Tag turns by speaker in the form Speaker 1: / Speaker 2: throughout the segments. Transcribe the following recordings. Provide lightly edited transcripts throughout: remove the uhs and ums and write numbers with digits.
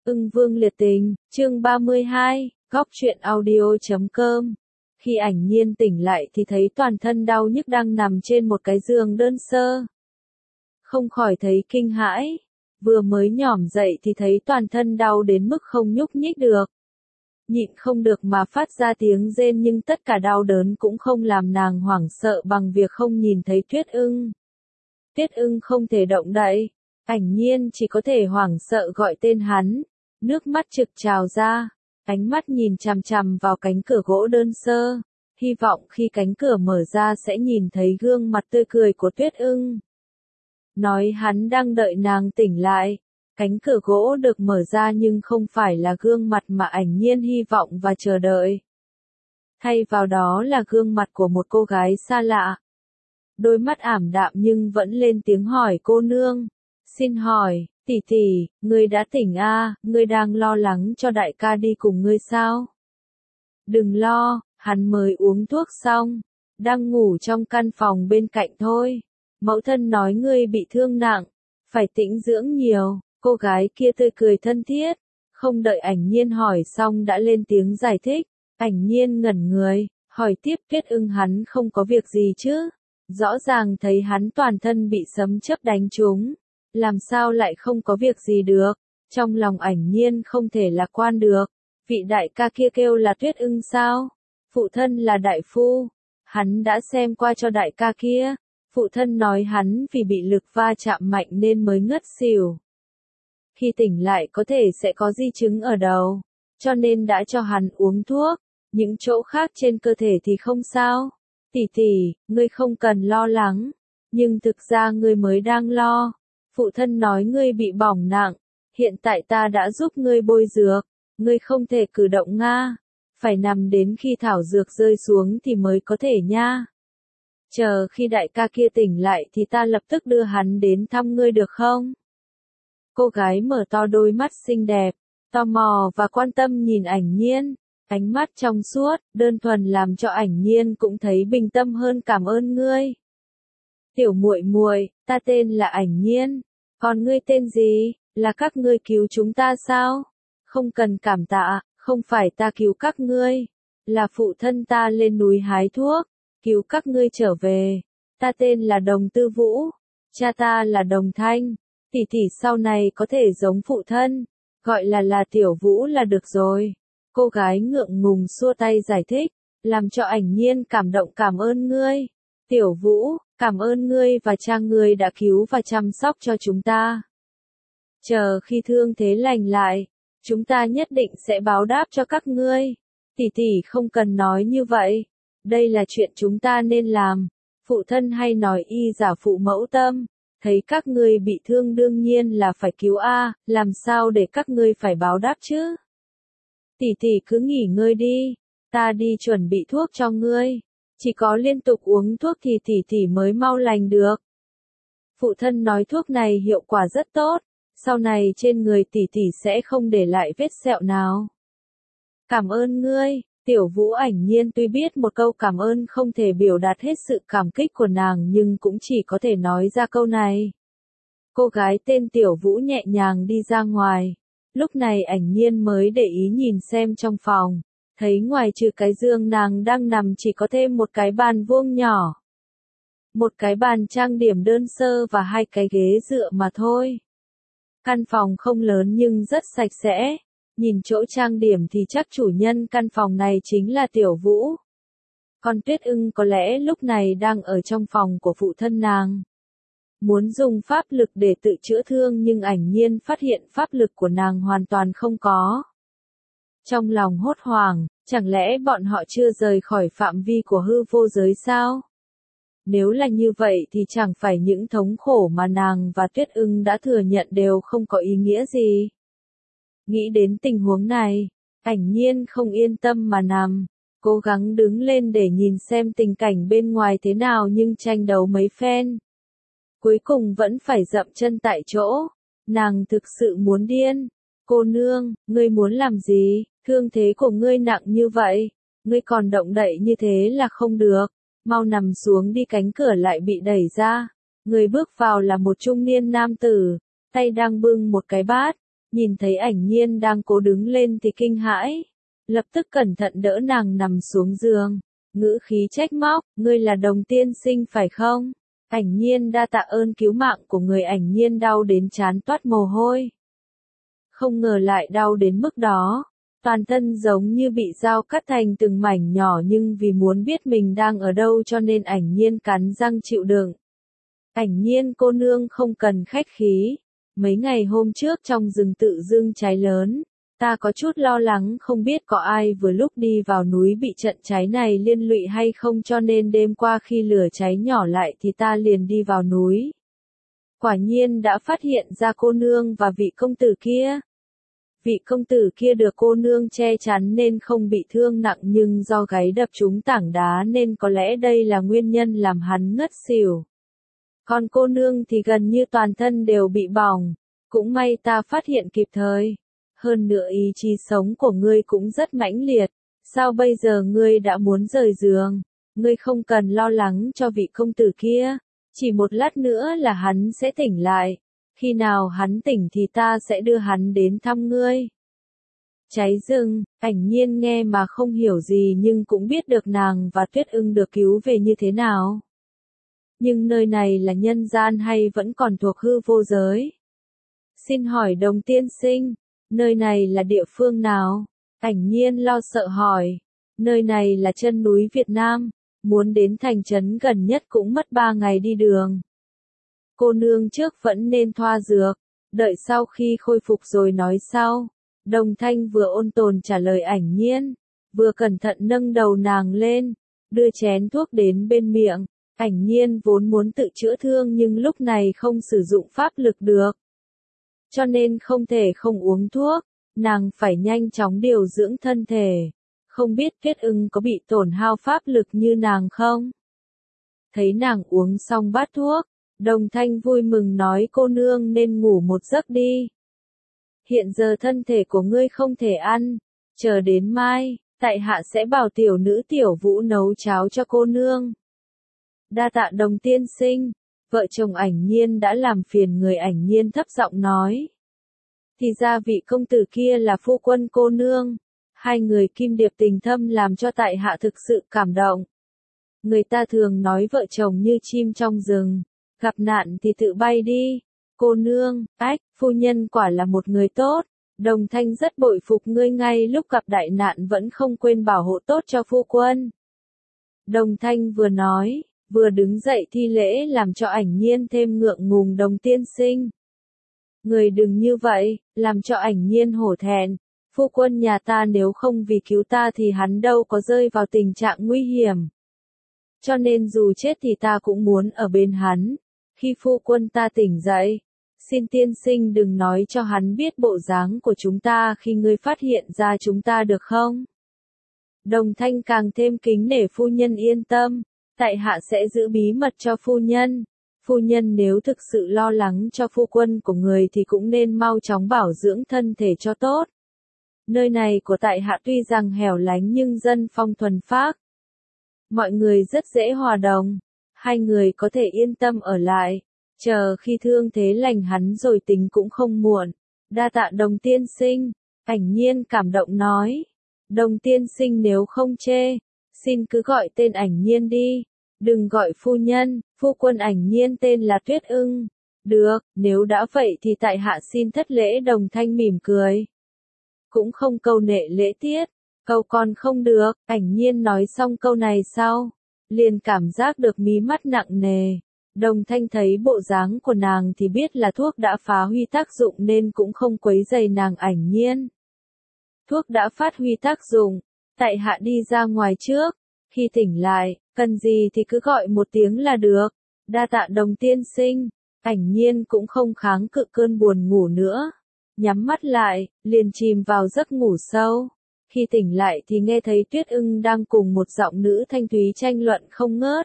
Speaker 1: Ưng Vương liệt tình, chương 32, góc truyện audio.com. Khi Ảnh Nhiên tỉnh lại thì thấy toàn thân đau nhức đang nằm trên một cái giường đơn sơ. Không khỏi thấy kinh hãi, vừa mới nhỏm dậy thì thấy toàn thân đau đến mức không nhúc nhích được. Nhịn không được mà phát ra tiếng rên, nhưng tất cả đau đớn cũng không làm nàng hoảng sợ bằng việc không nhìn thấy Tuyết Ưng. Tuyết Ưng không thể động đậy, Ảnh Nhiên chỉ có thể hoảng sợ gọi tên hắn, nước mắt trực trào ra, ánh mắt nhìn chằm chằm vào cánh cửa gỗ đơn sơ, hy vọng khi cánh cửa mở ra sẽ nhìn thấy gương mặt tươi cười của Tuyết Ưng. Nói hắn đang đợi nàng tỉnh lại. Cánh cửa gỗ được mở ra nhưng không phải là gương mặt mà Ảnh Nhiên hy vọng và chờ đợi. Thay vào đó là gương mặt của một cô gái xa lạ. Đôi mắt ảm đạm nhưng vẫn lên tiếng hỏi: cô nương, xin hỏi, tỷ tỷ, ngươi đã tỉnh à, ngươi đang lo lắng cho đại ca đi cùng ngươi sao? Đừng lo, hắn mới uống thuốc xong, đang ngủ trong căn phòng bên cạnh thôi. Mẫu thân nói ngươi bị thương nặng, phải tĩnh dưỡng nhiều. Cô gái kia tươi cười thân thiết, không đợi Ảnh Nhiên hỏi xong đã lên tiếng giải thích. Ảnh Nhiên ngẩn người, hỏi tiếp: Tuyết Ưng hắn không có việc gì chứ? Rõ ràng thấy hắn toàn thân bị sấm chớp đánh trúng, làm sao lại không có việc gì được? Trong lòng Ảnh Nhiên không thể lạc quan được. Vị đại ca kia kêu là Tuyết Ưng sao? Phụ thân là đại phu, hắn đã xem qua cho đại ca kia. Phụ thân nói hắn vì bị lực va chạm mạnh nên mới ngất xỉu. Khi tỉnh lại có thể sẽ có di chứng ở đầu, cho nên đã cho hắn uống thuốc, những chỗ khác trên cơ thể thì không sao. Tỷ tỷ, ngươi không cần lo lắng, nhưng thực ra ngươi mới đang lo. Phụ thân nói ngươi bị bỏng nặng, hiện tại ta đã giúp ngươi bôi dược, ngươi không thể cử động nga, phải nằm đến khi thảo dược rơi xuống thì mới có thể nha. Chờ khi đại ca kia tỉnh lại thì ta lập tức đưa hắn đến thăm ngươi được không? Cô gái mở to đôi mắt xinh đẹp, tò mò và quan tâm nhìn Ảnh Nhiên, ánh mắt trong suốt, đơn thuần làm cho Ảnh Nhiên cũng thấy bình tâm hơn. Cảm ơn ngươi. Tiểu muội muội, ta tên là Ảnh Nhiên, còn ngươi tên gì? Là các ngươi cứu chúng ta sao? Không cần cảm tạ, không phải ta cứu các ngươi, là phụ thân ta lên núi hái thuốc, cứu các ngươi trở về. Ta tên là Đồng Tư Vũ, cha ta là Đồng Thanh. Tỷ tỷ sau này có thể giống phụ thân, gọi là Tiểu Vũ là được rồi. Cô gái ngượng ngùng xua tay giải thích, làm cho Ảnh Nhiên cảm động. Cảm ơn ngươi, Tiểu Vũ, cảm ơn ngươi và cha ngươi đã cứu và chăm sóc cho chúng ta. Chờ khi thương thế lành lại, chúng ta nhất định sẽ báo đáp cho các ngươi. Tỷ tỷ không cần nói như vậy, đây là chuyện chúng ta nên làm. Phụ thân hay nói y giả phụ mẫu tâm. Thấy các ngươi bị thương đương nhiên là phải cứu a, làm sao để các ngươi phải báo đáp chứ? Tỷ tỷ cứ nghỉ ngơi đi, ta đi chuẩn bị thuốc cho ngươi. Chỉ có liên tục uống thuốc thì tỷ tỷ mới mau lành được. Phụ thân nói thuốc này hiệu quả rất tốt, sau này trên người tỷ tỷ sẽ không để lại vết sẹo nào. Cảm ơn ngươi. Tiểu Vũ. Ảnh Nhiên tuy biết một câu cảm ơn không thể biểu đạt hết sự cảm kích của nàng nhưng cũng chỉ có thể nói ra câu này. Cô gái tên Tiểu Vũ nhẹ nhàng đi ra ngoài. Lúc này Ảnh Nhiên mới để ý nhìn xem trong phòng, thấy ngoài trừ cái giường nàng đang nằm chỉ có thêm một cái bàn vuông nhỏ. Một cái bàn trang điểm đơn sơ và hai cái ghế dựa mà thôi. Căn phòng không lớn nhưng rất sạch sẽ. Nhìn chỗ trang điểm thì chắc chủ nhân căn phòng này chính là Tiểu Vũ. Còn Tuyết Ưng có lẽ lúc này đang ở trong phòng của phụ thân nàng. Muốn dùng pháp lực để tự chữa thương nhưng Ảnh Nhiên phát hiện pháp lực của nàng hoàn toàn không có. Trong lòng hốt hoảng, chẳng lẽ bọn họ chưa rời khỏi phạm vi của hư vô giới sao? Nếu là như vậy thì chẳng phải những thống khổ mà nàng và Tuyết Ưng đã thừa nhận đều không có ý nghĩa gì. Nghĩ đến tình huống này, Ảnh Nhiên không yên tâm mà nằm, cố gắng đứng lên để nhìn xem tình cảnh bên ngoài thế nào nhưng tranh đấu mấy phen. Cuối cùng vẫn phải dậm chân tại chỗ, nàng thực sự muốn điên. Cô nương, ngươi muốn làm gì? Thương thế của ngươi nặng như vậy, ngươi còn động đậy như thế là không được, mau nằm xuống đi. Cánh cửa lại bị đẩy ra, người bước vào là một trung niên nam tử, tay đang bưng một cái bát. Nhìn thấy ảnh nhiên đang cố đứng lên thì kinh hãi. Lập tức cẩn thận đỡ nàng nằm xuống giường. Ngữ khí trách móc, ngươi là Đồng tiên sinh phải không? Ảnh nhiên đa tạ ơn cứu mạng của người. Ảnh nhiên đau đến trán toát mồ hôi. Không ngờ lại đau đến mức đó. Toàn thân giống như bị dao cắt thành từng mảnh nhỏ, nhưng vì muốn biết mình đang ở đâu cho nên ảnh nhiên cắn răng chịu đựng. Ảnh nhiên cô nương không cần khách khí. Mấy ngày hôm trước trong rừng tự dưng cháy lớn. Ta có chút lo lắng không biết có ai vừa lúc đi vào núi bị trận cháy này liên lụy hay không, cho nên đêm qua khi lửa cháy nhỏ lại thì ta liền đi vào núi. Quả nhiên đã phát hiện ra cô nương và vị công tử kia. Vị công tử kia được cô nương che chắn nên không bị thương nặng, nhưng do gáy đập trúng tảng đá nên có lẽ đây là nguyên nhân làm hắn ngất xỉu. Còn cô nương thì gần như toàn thân đều bị bỏng. Cũng may ta phát hiện kịp thời. Hơn nữa ý chí sống của ngươi cũng rất mãnh liệt. Sao bây giờ ngươi đã muốn rời giường? Ngươi không cần lo lắng cho vị công tử kia. Chỉ một lát nữa là hắn sẽ tỉnh lại. Khi nào hắn tỉnh thì ta sẽ đưa hắn đến thăm ngươi. Cháy rừng, ảnh nhiên nghe mà không hiểu gì nhưng cũng biết được nàng và Tuyết Ưng được cứu về như thế nào. Nhưng nơi này là nhân gian hay vẫn còn thuộc hư vô giới? Xin hỏi Đồng tiên sinh, nơi này là địa phương nào? Ảnh nhiên lo sợ hỏi. Nơi này là chân núi Việt Nam, muốn đến thành trấn gần nhất cũng mất 3 ngày đi đường. Cô nương trước vẫn nên thoa dược, đợi sau khi khôi phục rồi nói sau. Đồng Thanh vừa ôn tồn trả lời ảnh nhiên, vừa cẩn thận nâng đầu nàng lên, đưa chén thuốc đến bên miệng. Ảnh nhiên vốn muốn tự chữa thương nhưng lúc này không sử dụng pháp lực được. Cho nên không thể không uống thuốc, nàng phải nhanh chóng điều dưỡng thân thể. Không biết Tuyết Ưng có bị tổn hao pháp lực như nàng không? Thấy nàng uống xong bát thuốc, Đồng Thanh vui mừng nói cô nương nên ngủ một giấc đi. Hiện giờ thân thể của ngươi không thể ăn, chờ đến mai, tại hạ sẽ bảo tiểu nữ Tiểu Vũ nấu cháo cho cô nương. Đa tạ Đồng tiên sinh, vợ chồng ảnh nhiên đã làm phiền người. Ảnh nhiên thấp giọng nói. Thì ra vị công tử kia là phu quân cô nương. Hai người kim điệp tình thâm làm cho tại hạ thực sự cảm động. Người ta thường nói vợ chồng như chim trong rừng, gặp nạn thì tự bay đi. Cô nương, phu nhân quả là một người tốt. Đồng Thanh rất bội phục ngươi, ngay lúc gặp đại nạn vẫn không quên bảo hộ tốt cho phu quân. Đồng Thanh vừa nói, vừa đứng dậy thi lễ làm cho ảnh nhiên thêm ngượng ngùng. Đồng tiên sinh, người đừng như vậy, làm cho ảnh nhiên hổ thẹn. Phu quân nhà ta nếu không vì cứu ta thì hắn đâu có rơi vào tình trạng nguy hiểm. Cho nên dù chết thì ta cũng muốn ở bên hắn. Khi phu quân ta tỉnh dậy, xin tiên sinh đừng nói cho hắn biết bộ dáng của chúng ta khi ngươi phát hiện ra chúng ta được không? Đồng Thanh càng thêm kính nể. Phu nhân yên tâm, tại hạ sẽ giữ bí mật cho phu nhân. Phu nhân nếu thực sự lo lắng cho phu quân của người thì cũng nên mau chóng bảo dưỡng thân thể cho tốt. Nơi này của tại hạ tuy rằng hẻo lánh nhưng dân phong thuần phác. Mọi người rất dễ hòa đồng. Hai người có thể yên tâm ở lại. Chờ khi thương thế lành hắn rồi tính cũng không muộn. Đa tạ Đồng tiên sinh, ảnh nhiên cảm động nói. Đồng tiên sinh nếu không chê, xin cứ gọi tên ảnh nhiên đi. Đừng gọi phu nhân, phu quân ảnh nhiên tên là Tuyết Ưng. Được, nếu đã vậy thì tại hạ xin thất lễ. Đồng Thanh mỉm cười. Cũng không câu nệ lễ tiết, câu còn không được. Ảnh nhiên nói xong câu này sau, liền cảm giác được mí mắt nặng nề. Đồng Thanh thấy bộ dáng của nàng thì biết là thuốc đã phát huy tác dụng nên cũng không quấy rầy nàng. Ảnh nhiên, thuốc đã phát huy tác dụng, tại hạ đi ra ngoài trước, khi tỉnh lại, cần gì thì cứ gọi một tiếng là được. Đa tạ Đồng tiên sinh. Ảnh nhiên cũng không kháng cự cơn buồn ngủ nữa, nhắm mắt lại, liền chìm vào giấc ngủ sâu. Khi tỉnh lại thì nghe thấy Tuyết Ưng đang cùng một giọng nữ thanh thúy tranh luận không ngớt.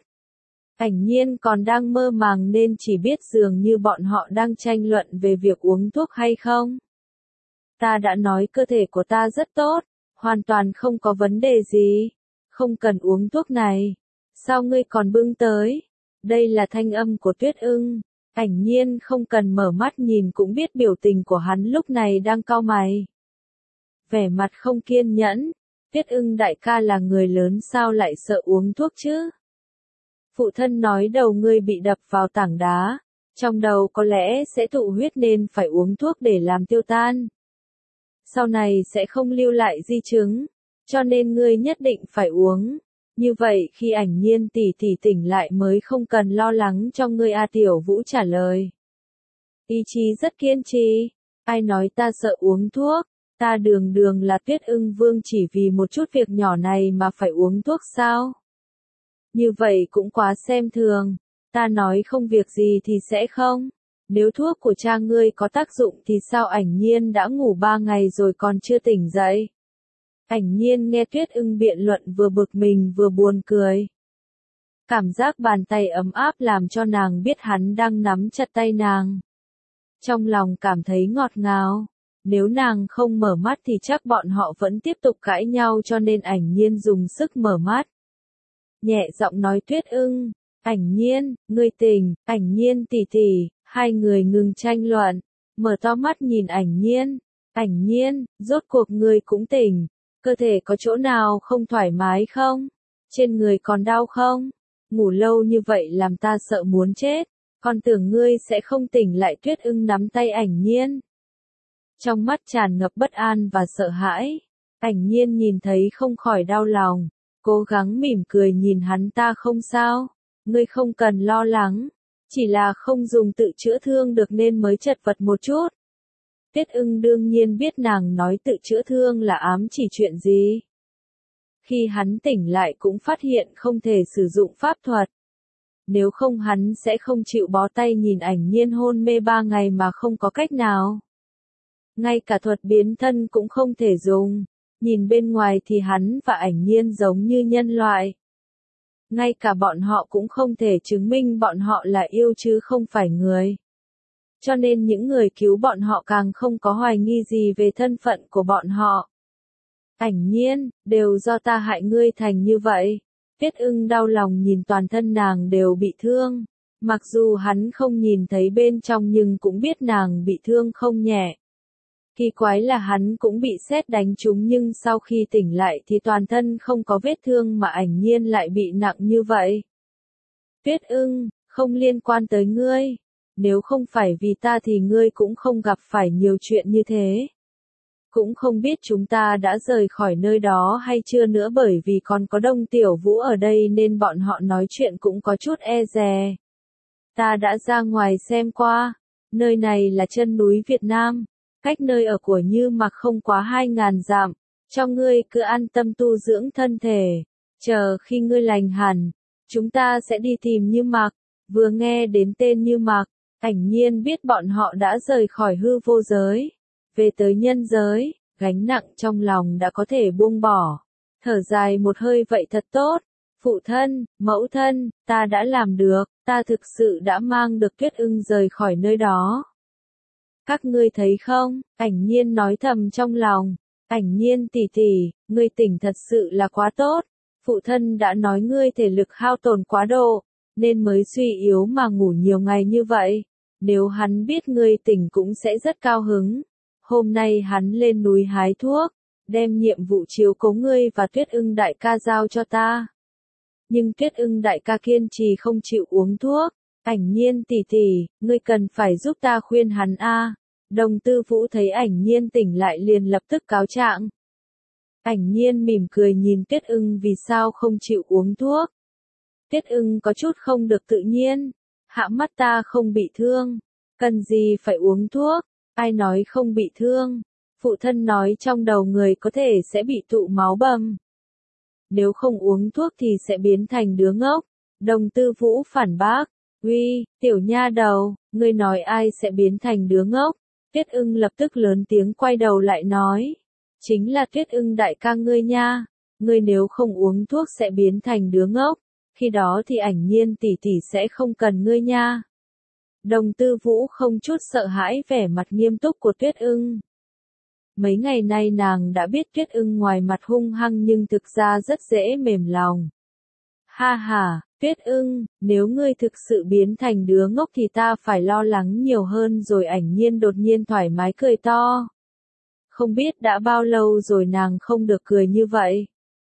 Speaker 1: Ảnh nhiên còn đang mơ màng nên chỉ biết dường như bọn họ đang tranh luận về việc uống thuốc hay không. Ta đã nói cơ thể của ta rất tốt, hoàn toàn không có vấn đề gì, không cần uống thuốc này. Sao ngươi còn bưng tới? Đây là thanh âm của Tuyết Ưng. Ảnh Nhiên không cần mở mắt nhìn cũng biết biểu tình của hắn lúc này đang cau mày. Vẻ mặt không kiên nhẫn, Tuyết Ưng đại ca là người lớn sao lại sợ uống thuốc chứ? Phụ thân nói đầu ngươi bị đập vào tảng đá, trong đầu có lẽ sẽ tụ huyết nên phải uống thuốc để làm tiêu tan. Sau này sẽ không lưu lại di chứng, cho nên ngươi nhất định phải uống. Như vậy khi Ảnh Nhiên tỷ tỷ tỉnh lại mới không cần lo lắng cho ngươi. A Tiểu Vũ trả lời. Ý chí rất kiên trì, ai nói ta sợ uống thuốc, ta đường đường là Tuyết Ưng Vương chỉ vì một chút việc nhỏ này mà phải uống thuốc sao? Như vậy cũng quá xem thường, ta nói không việc gì thì sẽ không. Nếu thuốc của cha ngươi có tác dụng thì sao? Ảnh Nhiên đã ngủ 3 ngày rồi còn chưa tỉnh dậy. Ảnh Nhiên nghe Tuyết Ưng biện luận vừa bực mình vừa buồn cười. Cảm giác bàn tay ấm áp làm cho nàng biết hắn đang nắm chặt tay nàng. Trong lòng cảm thấy ngọt ngào. Nếu nàng không mở mắt thì chắc bọn họ vẫn tiếp tục cãi nhau, cho nên Ảnh Nhiên dùng sức mở mắt. Nhẹ giọng nói Tuyết Ưng, Ảnh Nhiên, ngươi tỉnh. Ảnh Nhiên tỷ tỷ. Hai người ngừng tranh luận, mở to mắt nhìn Ảnh Nhiên. Ảnh Nhiên, rốt cuộc ngươi cũng tỉnh. Cơ thể có chỗ nào không thoải mái không? Trên người còn đau không? Ngủ lâu như vậy làm ta sợ muốn chết. Con tưởng ngươi sẽ không tỉnh lại. Tuyết Ưng nắm tay Ảnh Nhiên. Trong mắt tràn ngập bất an và sợ hãi. Ảnh Nhiên nhìn thấy không khỏi đau lòng. Cố gắng mỉm cười nhìn hắn, ta không sao. Ngươi không cần lo lắng. Chỉ là không dùng tự chữa thương được nên mới chật vật một chút. Tuyết Ưng đương nhiên biết nàng nói tự chữa thương là ám chỉ chuyện gì. Khi hắn tỉnh lại cũng phát hiện không thể sử dụng pháp thuật. Nếu không hắn sẽ không chịu bó tay nhìn Ảnh Nhiên hôn mê 3 ngày mà không có cách nào. Ngay cả thuật biến thân cũng không thể dùng. Nhìn bên ngoài thì hắn và Ảnh Nhiên giống như nhân loại. Ngay cả bọn họ cũng không thể chứng minh bọn họ là yêu chứ không phải người. Cho nên những người cứu bọn họ càng không có hoài nghi gì về thân phận của bọn họ. Ảnh Nhiên, đều do ta hại ngươi thành như vậy. Tuyết Ưng đau lòng nhìn toàn thân nàng đều bị thương. Mặc dù hắn không nhìn thấy bên trong nhưng cũng biết nàng bị thương không nhẹ. Kỳ quái là hắn cũng bị sét đánh trúng nhưng sau khi tỉnh lại thì toàn thân không có vết thương mà Ảnh Nhiên lại bị nặng như vậy. Tuyết Ưng, không liên quan tới ngươi. Nếu không phải vì ta thì ngươi cũng không gặp phải nhiều chuyện như thế. Cũng không biết chúng ta đã rời khỏi nơi đó hay chưa nữa, bởi vì còn có Đông Tiểu Vũ ở đây nên bọn họ nói chuyện cũng có chút e dè. Ta đã ra ngoài xem qua. Nơi này là chân núi Việt Nam. Cách nơi ở của Như Mặc không quá 2.000 dặm. Cho ngươi cứ an tâm tu dưỡng thân thể. Chờ khi ngươi lành hẳn, chúng ta sẽ đi tìm Như Mặc. Vừa nghe đến tên Như Mặc, Ảnh Nhiên biết bọn họ đã rời khỏi hư vô giới. Về tới nhân giới, gánh nặng trong lòng đã có thể buông bỏ. Thở dài một hơi, vậy thật tốt. Phụ thân, mẫu thân, ta đã làm được, ta thực sự đã mang được Tuyết Ưng rời khỏi nơi đó. Các ngươi thấy không? Ảnh Nhiên nói thầm trong lòng. Ảnh Nhiên tỷ tỷ, ngươi tỉnh thật sự là quá tốt. Phụ thân đã nói ngươi thể lực hao tổn quá độ, nên mới suy yếu mà ngủ nhiều ngày như vậy. Nếu hắn biết ngươi tỉnh cũng sẽ rất cao hứng. Hôm nay hắn lên núi hái thuốc, đem nhiệm vụ chiếu cố ngươi và Tuyết Ưng đại ca giao cho ta. Nhưng Tuyết Ưng đại ca kiên trì không chịu uống thuốc. Ảnh Nhiên tỷ tỷ, ngươi cần phải giúp ta khuyên hắn a. Đồng Tư Vũ thấy Ảnh Nhiên tỉnh lại liền lập tức cáo trạng. Ảnh Nhiên mỉm cười nhìn Tuyết Ưng, vì sao không chịu uống thuốc. Tuyết Ưng có chút không được tự nhiên. Hạ mắt ta không bị thương. Cần gì phải uống thuốc? Ai nói không bị thương? Phụ thân nói trong đầu người có thể sẽ bị tụ máu bầm. Nếu không uống thuốc thì sẽ biến thành đứa ngốc. Đồng Tư Vũ phản bác. Uy, tiểu nha đầu, ngươi nói ai sẽ biến thành đứa ngốc? Tuyết Ưng lập tức lớn tiếng quay đầu lại nói. Chính là Tuyết Ưng đại ca ngươi nha. Ngươi nếu không uống thuốc sẽ biến thành đứa ngốc. Khi đó thì Ảnh Nhiên tỷ tỷ sẽ không cần ngươi nha. Đồng Tư Vũ không chút sợ hãi vẻ mặt nghiêm túc của Tuyết Ưng. Mấy ngày nay nàng đã biết Tuyết Ưng ngoài mặt hung hăng nhưng thực ra rất dễ mềm lòng. Ha ha, Tuyết Ưng, nếu ngươi thực sự biến thành đứa ngốc thì ta phải lo lắng nhiều hơn rồi. Ảnh Nhiên đột nhiên thoải mái cười to. Không biết đã bao lâu rồi nàng không được cười như vậy.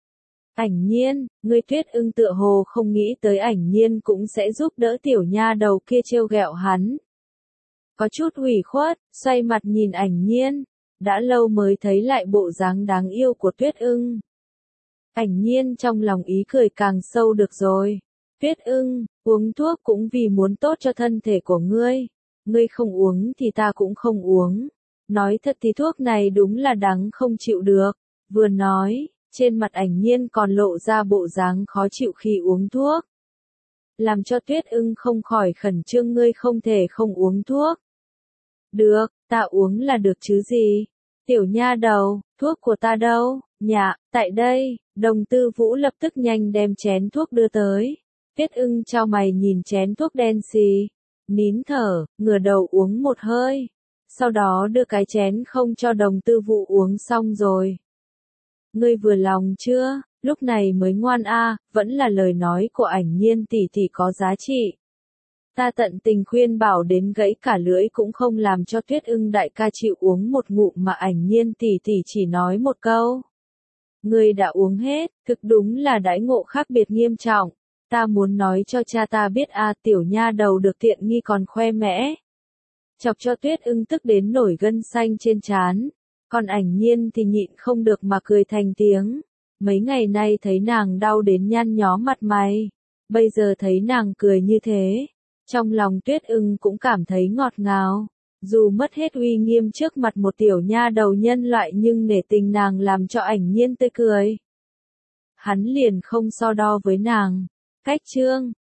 Speaker 1: Ảnh Nhiên, ngươi Tuyết Ưng tựa hồ không nghĩ tới Ảnh Nhiên cũng sẽ giúp đỡ tiểu nha đầu kia trêu ghẹo hắn. Có chút ủy khuất, xoay mặt nhìn Ảnh Nhiên, đã lâu mới thấy lại bộ dáng đáng yêu của Tuyết Ưng. Ảnh Nhiên trong lòng ý cười càng sâu được rồi. Tuyết Ưng, uống thuốc cũng vì muốn tốt cho thân thể của ngươi. Ngươi không uống thì ta cũng không uống. Nói thật thì thuốc này đúng là đắng không chịu được. Vừa nói, trên mặt Ảnh Nhiên còn lộ ra bộ dáng khó chịu khi uống thuốc. Làm cho Tuyết Ưng không khỏi khẩn trương. Ngươi không thể không uống thuốc. Được, ta uống là được chứ gì. Tiểu nha đầu, thuốc của ta đâu? Dạ, tại đây. Đồng Tư Vũ lập tức nhanh đem chén thuốc đưa tới. Tuyết Ưng chau mày nhìn chén thuốc đen xì. Nín thở, ngửa đầu uống một hơi. Sau đó đưa cái chén không cho Đồng Tư Vũ uống xong rồi. Ngươi vừa lòng chưa? Lúc này mới ngoan a, vẫn là lời nói của Ảnh Nhiên tỷ tỷ có giá trị. Ta tận tình khuyên bảo đến gãy cả lưỡi cũng không làm cho Tuyết Ưng đại ca chịu uống một ngụm mà Ảnh Nhiên tỷ tỷ chỉ nói một câu. Ngươi đã uống hết, thực đúng là đãi ngộ khác biệt nghiêm trọng. Ta muốn nói cho cha ta biết a, tiểu nha đầu được tiện nghi còn khoe mẽ. Chọc cho Tuyết Ưng tức đến nổi gân xanh trên trán. Còn Ảnh Nhiên thì nhịn không được mà cười thành tiếng. Mấy ngày nay thấy nàng đau đến nhăn nhó mặt mày. Bây giờ thấy nàng cười như thế. Trong lòng Tuyết Ưng cũng cảm thấy ngọt ngào. Dù mất hết uy nghiêm trước mặt một tiểu nha đầu nhân loại nhưng nể tình nàng làm cho Ảnh Nhiên tươi cười. Hắn liền không so đo với nàng. Cách chương